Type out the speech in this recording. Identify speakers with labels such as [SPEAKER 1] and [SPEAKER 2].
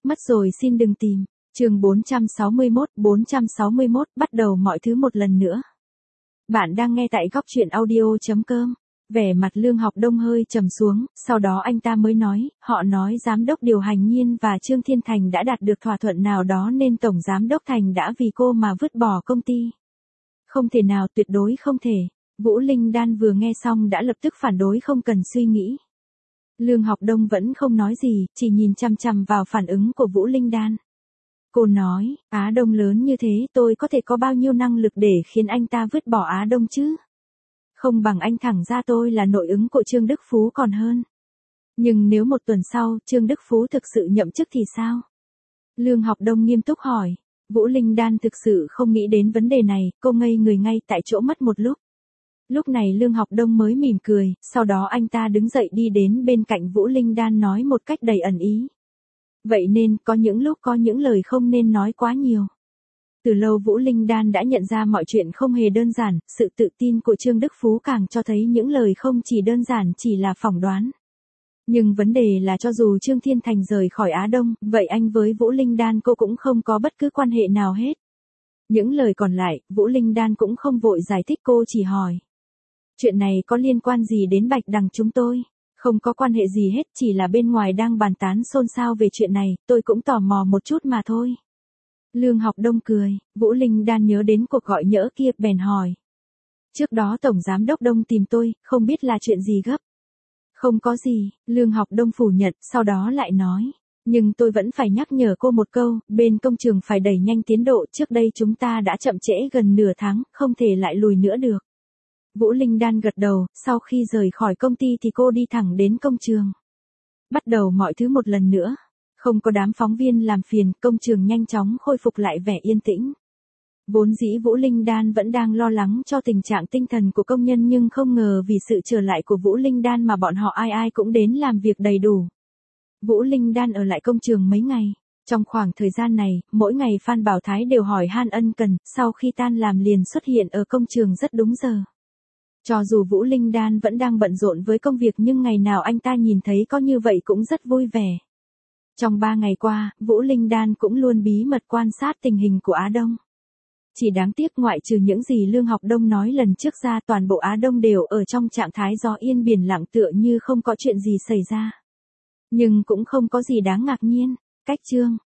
[SPEAKER 1] Mất rồi xin đừng tìm. Chương 461, bắt đầu mọi thứ một lần nữa. Bạn đang nghe tại góc truyện audio.com. Vẻ mặt Lương Học Đông hơi trầm xuống, sau đó anh ta mới nói, họ nói giám đốc điều hành Nhiên và Trương Thiên Thành đã đạt được thỏa thuận nào đó nên tổng giám đốc Thành đã vì cô mà vứt bỏ công ty. Không thể nào, tuyệt đối không thể. Vũ Linh Đan vừa nghe xong đã lập tức phản đối không cần suy nghĩ. Lương Học Đông vẫn không nói gì, chỉ nhìn chằm chằm vào phản ứng của Vũ Linh Đan. Cô nói, Á Đông lớn như thế tôi có thể có bao nhiêu năng lực để khiến anh ta vứt bỏ Á Đông chứ? Không bằng anh thẳng ra tôi là nội ứng của Trương Đức Phú còn hơn. Nhưng nếu một tuần sau Trương Đức Phú thực sự nhậm chức thì sao? Lương Học Đông nghiêm túc hỏi. Vũ Linh Đan thực sự không nghĩ đến vấn đề này, cô ngây người ngay tại chỗ mất một lúc. Lúc này Lương Học Đông mới mỉm cười, sau đó anh ta đứng dậy đi đến bên cạnh Vũ Linh Đan nói một cách đầy ẩn ý. Vậy nên, có những lúc có những lời không nên nói quá nhiều. Từ lâu Vũ Linh Đan đã nhận ra mọi chuyện không hề đơn giản, sự tự tin của Trương Đức Phú càng cho thấy những lời không chỉ đơn giản chỉ là phỏng đoán. Nhưng vấn đề là cho dù Trương Thiên Thành rời khỏi Á Đông, vậy anh với Vũ Linh Đan cô cũng không có bất cứ quan hệ nào hết. Những lời còn lại, Vũ Linh Đan cũng không vội giải thích, cô chỉ hỏi. Chuyện này có liên quan gì đến Bạch Đằng chúng tôi? Không có quan hệ gì hết, chỉ là bên ngoài đang bàn tán xôn xao về chuyện này, tôi cũng tò mò một chút mà thôi. Lương Học Đông cười, Vũ Linh Đan nhớ đến cuộc gọi nhỡ kia, bèn hỏi. Trước đó Tổng Giám đốc Đông tìm tôi, không biết là chuyện gì gấp. Không có gì, Lương Học Đông phủ nhận, sau đó lại nói. Nhưng tôi vẫn phải nhắc nhở cô một câu, bên công trường phải đẩy nhanh tiến độ, trước đây chúng ta đã chậm trễ gần nửa tháng, không thể lại lùi nữa được. Vũ Linh Đan gật đầu, sau khi rời khỏi công ty thì cô đi thẳng đến công trường. Bắt đầu mọi thứ một lần nữa. Không có đám phóng viên làm phiền, công trường nhanh chóng khôi phục lại vẻ yên tĩnh. Vốn dĩ Vũ Linh Đan vẫn đang lo lắng cho tình trạng tinh thần của công nhân nhưng không ngờ vì sự trở lại của Vũ Linh Đan mà bọn họ ai ai cũng đến làm việc đầy đủ. Vũ Linh Đan ở lại công trường mấy ngày. Trong khoảng thời gian này, mỗi ngày Phan Bảo Thái đều hỏi han ân cần, sau khi tan làm liền xuất hiện ở công trường rất đúng giờ. Cho dù Vũ Linh Đan vẫn đang bận rộn với công việc nhưng ngày nào anh ta nhìn thấy có như vậy cũng rất vui vẻ. Trong 3 ngày qua, Vũ Linh Đan cũng luôn bí mật quan sát tình hình của Á Đông. Chỉ đáng tiếc ngoại trừ những gì Lương Học Đông nói lần trước ra, toàn bộ Á Đông đều ở trong trạng thái gió yên biển lặng, tựa như không có chuyện gì xảy ra. Nhưng cũng không có gì đáng ngạc nhiên. Cách chương